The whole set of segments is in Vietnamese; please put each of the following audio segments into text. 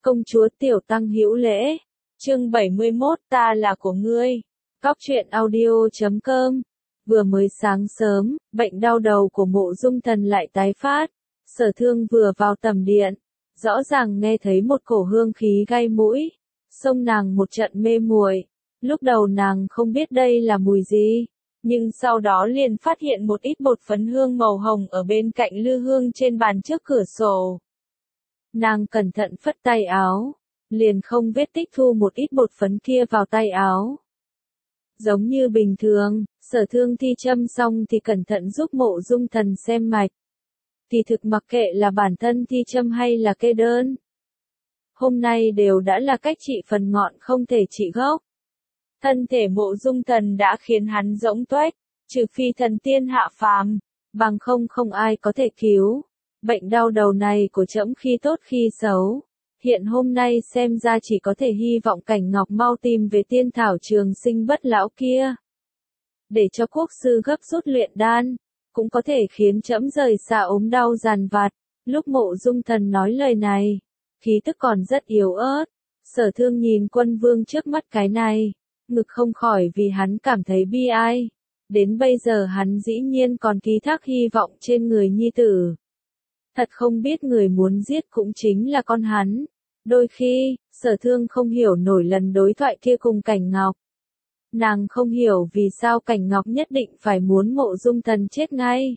Công chúa Tiểu Tăng hữu lễ. Chương 71 Ta là của ngươi. Góc truyện audio.com. Vừa mới sáng sớm, bệnh đau đầu của Mộ Dung Thần lại tái phát. Sở Thương vừa vào tầm điện, rõ ràng nghe thấy một cổ hương khí gai mũi, xông nàng một trận mê muội. Lúc đầu nàng không biết đây là mùi gì, nhưng sau đó liền phát hiện một ít bột phấn hương màu hồng ở bên cạnh lư hương trên bàn trước cửa sổ. Nàng cẩn thận phất tay áo, liền không vết tích thu một ít bột phấn kia vào tay áo. Giống như bình thường, Sở Thương thi châm xong thì cẩn thận giúp Mộ Dung Thần xem mạch. Thì thực mặc kệ là bản thân thi châm hay là kê đơn, hôm nay đều đã là cách trị phần ngọn không thể trị gốc. Thân thể Mộ Dung Thần đã khiến hắn rỗng tuếch, trừ phi thần tiên hạ phàm, bằng không ai có thể cứu. Bệnh đau đầu này của trẫm khi tốt khi xấu, hiện hôm nay xem ra chỉ có thể hy vọng Cảnh Ngọc mau tìm về tiên thảo trường sinh bất lão kia, để cho quốc sư gấp rút luyện đan, cũng có thể khiến trẫm rời xa ốm đau dằn vặt. Lúc Mộ Dung Thần nói lời này, khí tức còn rất yếu ớt. Sở Thương nhìn Quân Vương trước mắt cái này, ngực không khỏi vì hắn cảm thấy bi ai. Đến bây giờ hắn dĩ nhiên còn ký thác hy vọng trên người nhi tử. Thật không biết người muốn giết cũng chính là con hắn. Đôi khi, Sở Thương không hiểu nổi lần đối thoại kia cùng Cảnh Ngọc. Nàng không hiểu vì sao Cảnh Ngọc nhất định phải muốn Mộ Dung Thần chết ngay.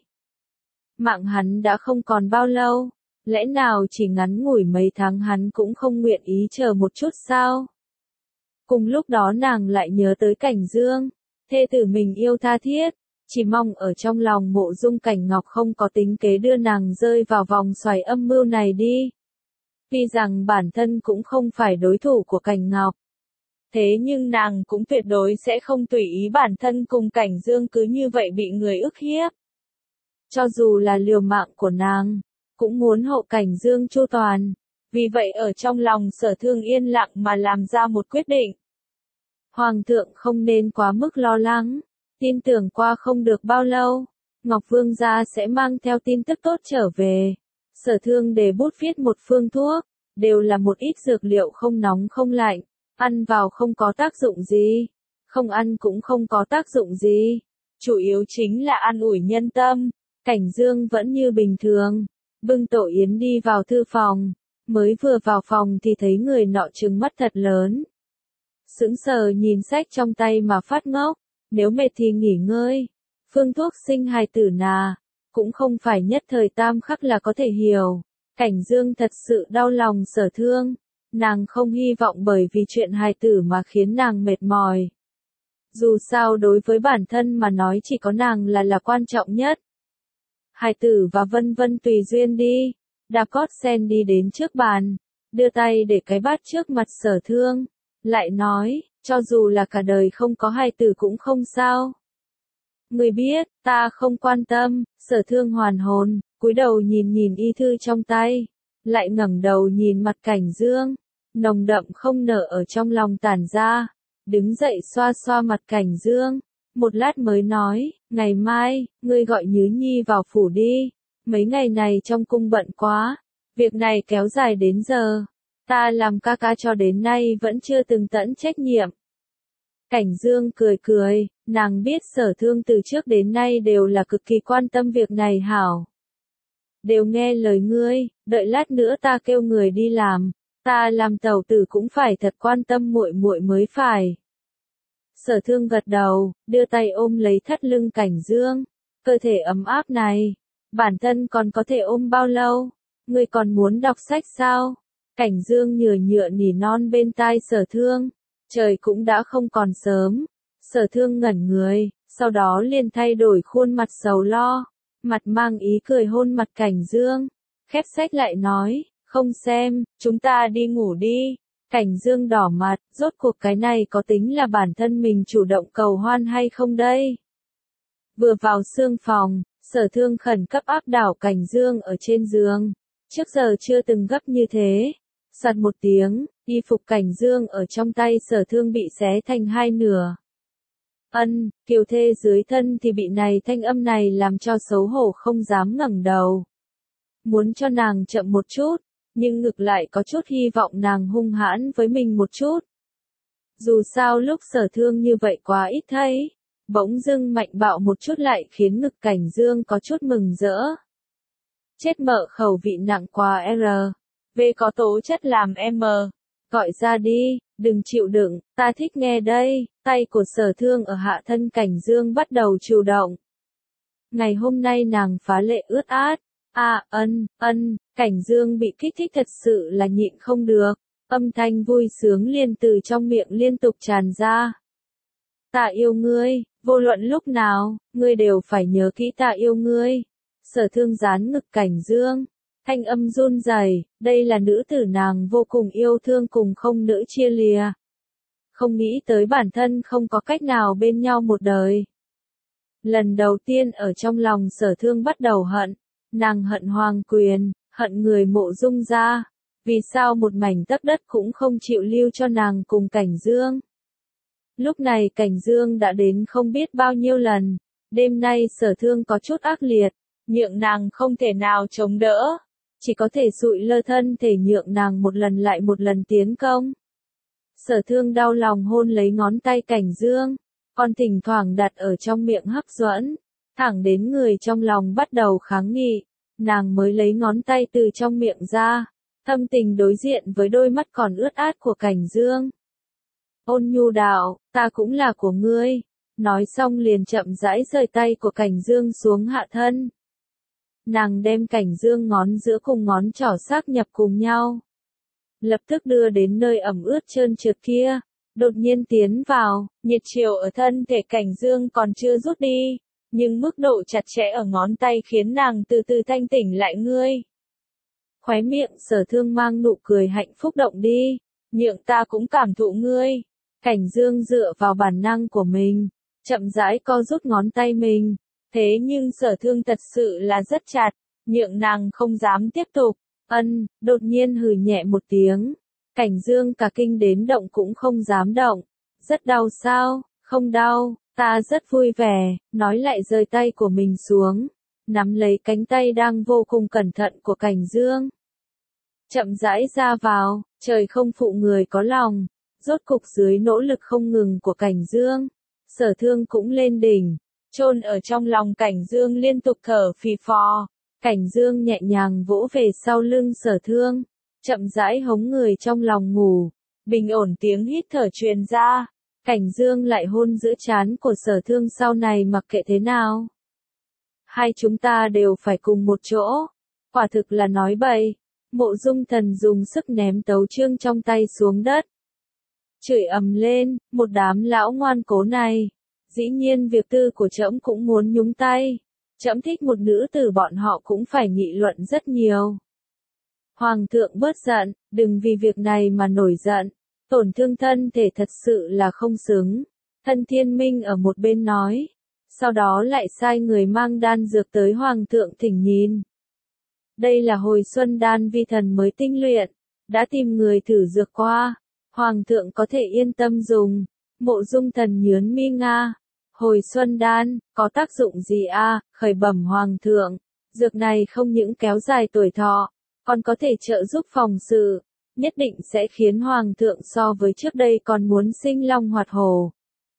Mạng hắn đã không còn bao lâu, lẽ nào chỉ ngắn ngủi mấy tháng hắn cũng không nguyện ý chờ một chút sao? Cùng lúc đó nàng lại nhớ tới Cảnh Dương, thê tử mình yêu tha thiết, chỉ mong ở trong lòng Mộ Dung Cảnh Ngọc không có tính kế đưa nàng rơi vào vòng xoáy âm mưu này đi. Tuy rằng bản thân cũng không phải đối thủ của Cảnh Ngọc, thế nhưng nàng cũng tuyệt đối sẽ không tùy ý bản thân cùng Cảnh Dương cứ như vậy bị người ức hiếp. Cho dù là liều mạng của nàng, cũng muốn hộ Cảnh Dương chu toàn. Vì vậy ở trong lòng Sở Thương yên lặng mà làm ra một quyết định. Hoàng thượng không nên quá mức lo lắng, tin tưởng qua không được bao lâu, Ngọc Vương gia sẽ mang theo tin tức tốt trở về. Sở Thương để bút viết một phương thuốc, đều là một ít dược liệu không nóng không lạnh, ăn vào không có tác dụng gì, không ăn cũng không có tác dụng gì, chủ yếu chính là an ủi nhân tâm. Cảnh Dương vẫn như bình thường, bưng tổ yến đi vào thư phòng, mới vừa vào phòng thì thấy người nọ trừng mắt thật lớn. Sững sờ nhìn sách trong tay mà phát ngốc, nếu mệt thì nghỉ ngơi, phương thuốc sinh hài tử nà, cũng không phải nhất thời tam khắc là có thể hiểu. Cảnh Dương thật sự đau lòng Sở Thương, nàng không hy vọng bởi vì chuyện hài tử mà khiến nàng mệt mỏi. Dù sao đối với bản thân mà nói chỉ có nàng là quan trọng nhất. Hài tử và vân vân tùy duyên đi, đạp gót sen đi đến trước bàn, đưa tay để cái bát trước mặt Sở Thương, lại nói, cho dù là cả đời không có hài tử cũng không sao. Người biết, ta không quan tâm. Sở Thương hoàn hồn, cúi đầu nhìn y thư trong tay, lại ngẩng đầu nhìn mặt Cảnh Dương, nồng đậm không nở ở trong lòng tản ra, đứng dậy xoa xoa mặt Cảnh Dương, một lát mới nói, ngày mai, ngươi gọi Nhứ Nhi vào phủ đi, mấy ngày này trong cung bận quá, việc này kéo dài đến giờ, ta làm ca ca cho đến nay vẫn chưa từng tận trách nhiệm. Cảnh Dương cười cười, nàng biết Sở Thương từ trước đến nay đều là cực kỳ quan tâm việc này hảo. Đều nghe lời ngươi, đợi lát nữa ta kêu người đi làm, ta làm tẩu tử cũng phải thật quan tâm muội muội mới phải. Sở Thương gật đầu, đưa tay ôm lấy thắt lưng Cảnh Dương, cơ thể ấm áp này, bản thân còn có thể ôm bao lâu, ngươi còn muốn đọc sách sao? Cảnh Dương nhựa nỉ non bên tai Sở Thương, trời cũng đã không còn sớm. Sở Thương ngẩn người, sau đó liền thay đổi khuôn mặt sầu lo, mặt mang ý cười hôn mặt Cảnh Dương, khép sách lại nói, không xem, chúng ta đi ngủ đi. Cảnh Dương đỏ mặt, rốt cuộc cái này có tính là bản thân mình chủ động cầu hoan hay không đây? Vừa vào xương phòng, Sở Thương khẩn cấp áp đảo Cảnh Dương ở trên giường, trước giờ chưa từng gấp như thế. Soạt một tiếng, y phục Cảnh Dương ở trong tay Sở Thương bị xé thành hai nửa. Kiều thê dưới thân thì bị này thanh âm này làm cho xấu hổ không dám ngẩng đầu. Muốn cho nàng chậm một chút, nhưng ngược lại có chút hy vọng nàng hung hãn với mình một chút. Dù sao lúc Sở Thương như vậy quá ít thấy, bỗng dưng mạnh bạo một chút lại khiến ngực Cảnh Dương có chút mừng rỡ. Chết mợ khẩu vị nặng quá R. V có tố chất làm M. Gọi ra đi, đừng chịu đựng, ta thích nghe đây. Tay của Sở Thương ở hạ thân Cảnh Dương bắt đầu chủ động. Ngày hôm nay nàng phá lệ ướt át. Cảnh Dương bị kích thích thật sự là nhịn không được. Âm thanh vui sướng liền từ trong miệng liên tục tràn ra. Ta yêu ngươi, vô luận lúc nào, ngươi đều phải nhớ kỹ ta yêu ngươi. Sở Thương dán ngực Cảnh Dương, thanh âm run rẩy, đây là nữ tử nàng vô cùng yêu thương cùng không nỡ chia lìa. Không nghĩ tới bản thân không có cách nào bên nhau một đời. Lần đầu tiên ở trong lòng Sở Thương bắt đầu hận, nàng hận Hoàng Quyền, hận người Mộ Dung gia. Vì sao một mảnh tấc đất cũng không chịu lưu cho nàng cùng Cảnh Dương? Lúc này Cảnh Dương đã đến không biết bao nhiêu lần, đêm nay Sở Thương có chút ác liệt, nhượng nàng không thể nào chống đỡ, chỉ có thể sụi lơ thân thể nhượng nàng một lần lại một lần tiến công. Sở Thương đau lòng hôn lấy ngón tay Cảnh Dương, còn thỉnh thoảng đặt ở trong miệng hấp dẫn, thẳng đến người trong lòng bắt đầu kháng nghị, nàng mới lấy ngón tay từ trong miệng ra. Thâm tình đối diện với đôi mắt còn ướt át của Cảnh Dương. Ôn nhu đạo, ta cũng là của ngươi. Nói xong liền chậm rãi rời tay của Cảnh Dương xuống hạ thân. Nàng đem Cảnh Dương ngón giữa cùng ngón trỏ xác nhập cùng nhau. Lập tức đưa đến nơi ẩm ướt trơn trượt kia. Đột nhiên tiến vào, nhiệt chiều ở thân thể Cảnh Dương còn chưa rút đi. Nhưng mức độ chặt chẽ ở ngón tay khiến nàng từ từ thanh tỉnh lại ngươi. Khóe miệng Sở Thương mang nụ cười hạnh phúc động đi, nhượng ta cũng cảm thụ ngươi. Cảnh Dương dựa vào bản năng của mình, chậm rãi co rút ngón tay mình, thế nhưng Sở Thương thật sự là rất chặt, nhượng nàng không dám tiếp tục. Đột nhiên hừ nhẹ một tiếng, Cảnh Dương cả kinh đến động cũng không dám động. Rất đau sao? Không đau, ta rất vui vẻ, nói lại rời tay của mình xuống, nắm lấy cánh tay đang vô cùng cẩn thận của Cảnh Dương. Chậm rãi ra vào, trời không phụ người có lòng, rốt cục dưới nỗ lực không ngừng của Cảnh Dương. Sở Thương cũng lên đỉnh, chôn ở trong lòng Cảnh Dương liên tục thở phì phò. Cảnh Dương nhẹ nhàng vỗ về sau lưng Sở Thương, chậm rãi hống người trong lòng ngủ, bình ổn tiếng hít thở truyền ra. Cảnh Dương lại hôn giữa trán của Sở Thương sau này mặc kệ thế nào. Hai chúng ta đều phải cùng một chỗ. Quả thực là nói bậy. Mộ Dung Thần dùng sức ném tấu chương trong tay xuống đất. Chửi ầm lên, một đám lão ngoan cố này. Dĩ nhiên việc tư của trẫm cũng muốn nhúng tay. Trẫm thích một nữ tử bọn họ cũng phải nghị luận rất nhiều. Hoàng thượng bớt giận, đừng vì việc này mà nổi giận. Tổn thương thân thể thật sự là không xứng. Thân Thiên Minh ở một bên nói. Sau đó lại sai người mang đan dược tới Hoàng thượng thỉnh nhìn. Đây là hồi xuân đan vi thần mới tinh luyện. Đã tìm người thử dược qua. Hoàng thượng có thể yên tâm dùng. Mộ Dung Thần nhớn mi nga. Hồi xuân đan, có tác dụng gì a? Khởi bẩm Hoàng thượng. Dược này không những kéo dài tuổi thọ, còn có thể trợ giúp phòng sự. Nhất định sẽ khiến Hoàng thượng so với trước đây còn muốn sinh long hoạt hổ.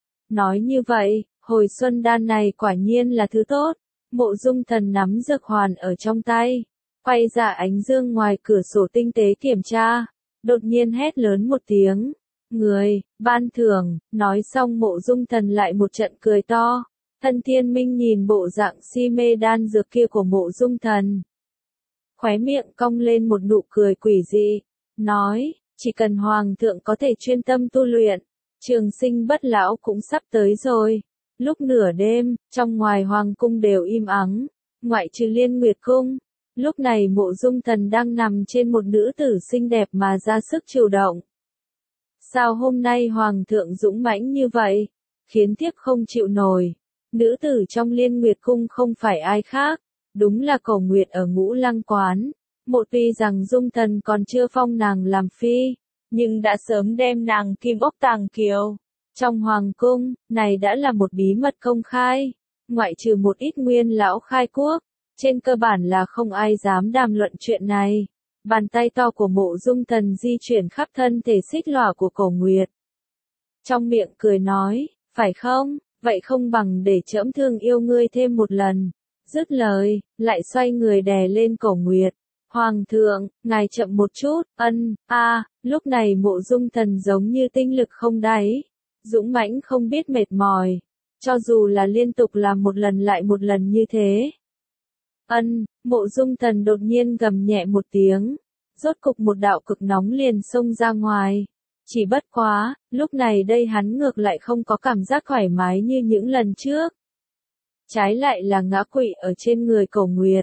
Nói như vậy, hồi xuân đan này quả nhiên là thứ tốt. Mộ Dung Thần nắm dược hoàn ở trong tay, quay ra ánh dương ngoài cửa sổ tinh tế kiểm tra, đột nhiên hét lớn một tiếng. Người, ban thưởng, nói xong Mộ Dung Thần lại một trận cười to. Thân Thiên Minh nhìn bộ dạng si mê đan dược kia của Mộ Dung Thần. Khóe miệng cong lên một nụ cười quỷ dị. Nói, chỉ cần Hoàng thượng có thể chuyên tâm tu luyện, trường sinh bất lão cũng sắp tới rồi. Lúc nửa đêm, trong ngoài Hoàng cung đều im ắng, ngoại trừ Liên Nguyệt cung. Lúc này Mộ Dung Thần đang nằm trên một nữ tử xinh đẹp mà ra sức chủ động. Sao hôm nay Hoàng thượng dũng mãnh như vậy? Khiến thiếp không chịu nổi. Nữ tử trong Liên Nguyệt cung không phải ai khác, đúng là Cổ Nguyệt ở Ngũ Lăng quán. Mộ tuy rằng Dung Thần còn chưa phong nàng làm phi, nhưng đã sớm đem nàng kim ốc tàng kiều. Trong hoàng cung, này đã là một bí mật công khai, ngoại trừ một ít nguyên lão khai quốc, trên cơ bản là không ai dám đàm luận chuyện này. Bàn tay to của Mộ Dung Thần di chuyển khắp thân thể xích lòa của Cổ Nguyệt. Trong miệng cười nói, phải không, vậy không bằng để trẫm thương yêu ngươi thêm một lần. Dứt lời, lại xoay người đè lên Cổ Nguyệt. Hoàng thượng, ngài chậm một chút, lúc này Mộ Dung Thần giống như tinh lực không đáy, dũng mãnh không biết mệt mỏi, cho dù là liên tục làm một lần lại một lần như thế. Mộ Dung Thần đột nhiên gầm nhẹ một tiếng, rốt cục một đạo cực nóng liền xông ra ngoài. Chỉ bất quá, lúc này đây hắn ngược lại không có cảm giác thoải mái như những lần trước. Trái lại là ngã quỵ ở trên người Cổ Nguyệt.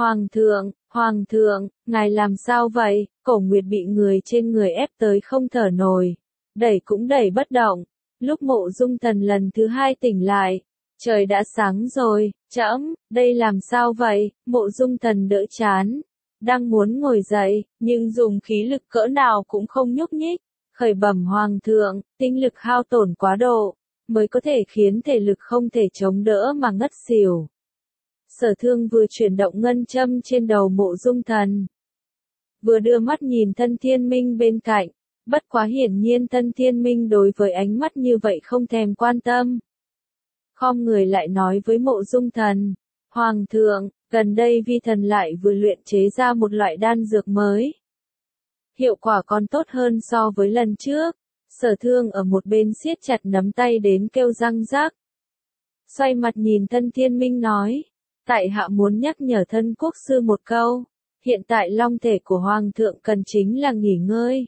Hoàng thượng, ngài làm sao vậy? Cổ Nguyệt bị người trên người ép tới không thở nổi, đẩy cũng đẩy bất động. Lúc Mộ Dung Thần lần thứ hai tỉnh lại, trời đã sáng rồi. Trẫm, đây làm sao vậy? Mộ Dung Thần đỡ chán, đang muốn ngồi dậy, nhưng dùng khí lực cỡ nào cũng không nhúc nhích. Khởi bẩm hoàng thượng, tinh lực hao tổn quá độ, mới có thể khiến thể lực không thể chống đỡ mà ngất xỉu. Sở Thương vừa chuyển động ngân châm trên đầu Mộ Dung Thần, vừa đưa mắt nhìn Tân Thiên Minh bên cạnh, bất quá hiển nhiên Tân Thiên Minh đối với ánh mắt như vậy không thèm quan tâm. Khom người lại nói với Mộ Dung Thần, Hoàng thượng, gần đây vi thần lại vừa luyện chế ra một loại đan dược mới. Hiệu quả còn tốt hơn so với lần trước. Sở Thương ở một bên siết chặt nắm tay đến kêu răng rắc. Xoay mặt nhìn Tân Thiên Minh nói, tại hạ muốn nhắc nhở Thân quốc sư một câu, hiện tại long thể của Hoàng thượng cần chính là nghỉ ngơi,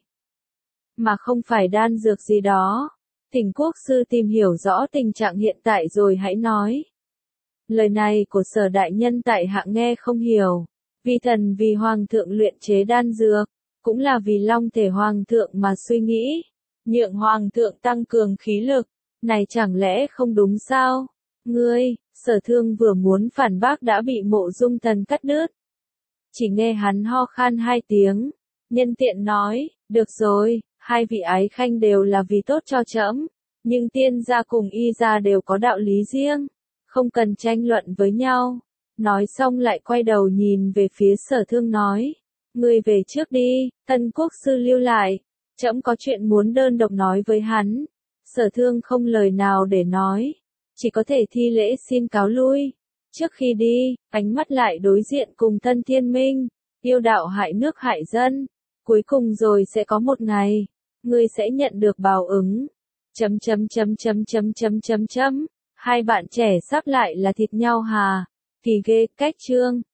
mà không phải đan dược gì đó. Thỉnh quốc sư tìm hiểu rõ tình trạng hiện tại rồi hãy nói. Lời này của Sở đại nhân tại hạ nghe không hiểu, vi thần vì Hoàng thượng luyện chế đan dược, cũng là vì long thể Hoàng thượng mà suy nghĩ, nhượng Hoàng thượng tăng cường khí lực, này chẳng lẽ không đúng sao? Ngươi, Sở Thương vừa muốn phản bác đã bị Mộ Dung Thần cắt đứt. Chỉ nghe hắn ho khan hai tiếng, nhân tiện nói, được rồi, hai vị ái khanh đều là vì tốt cho trẫm, nhưng tiên gia cùng y gia đều có đạo lý riêng, không cần tranh luận với nhau. Nói xong lại quay đầu nhìn về phía Sở Thương nói, ngươi về trước đi, Tân quốc sư lưu lại, trẫm có chuyện muốn đơn độc nói với hắn. Sở Thương không lời nào để nói, chỉ có thể thi lễ xin cáo lui. Trước khi đi, ánh mắt lại đối diện cùng Tân Thiên Minh, yêu đạo hại nước hại dân, cuối cùng rồi sẽ có một ngày, ngươi sẽ nhận được báo ứng. Hai bạn trẻ sắp lại là thịt nhau hà, kỳ ghê, cách chương.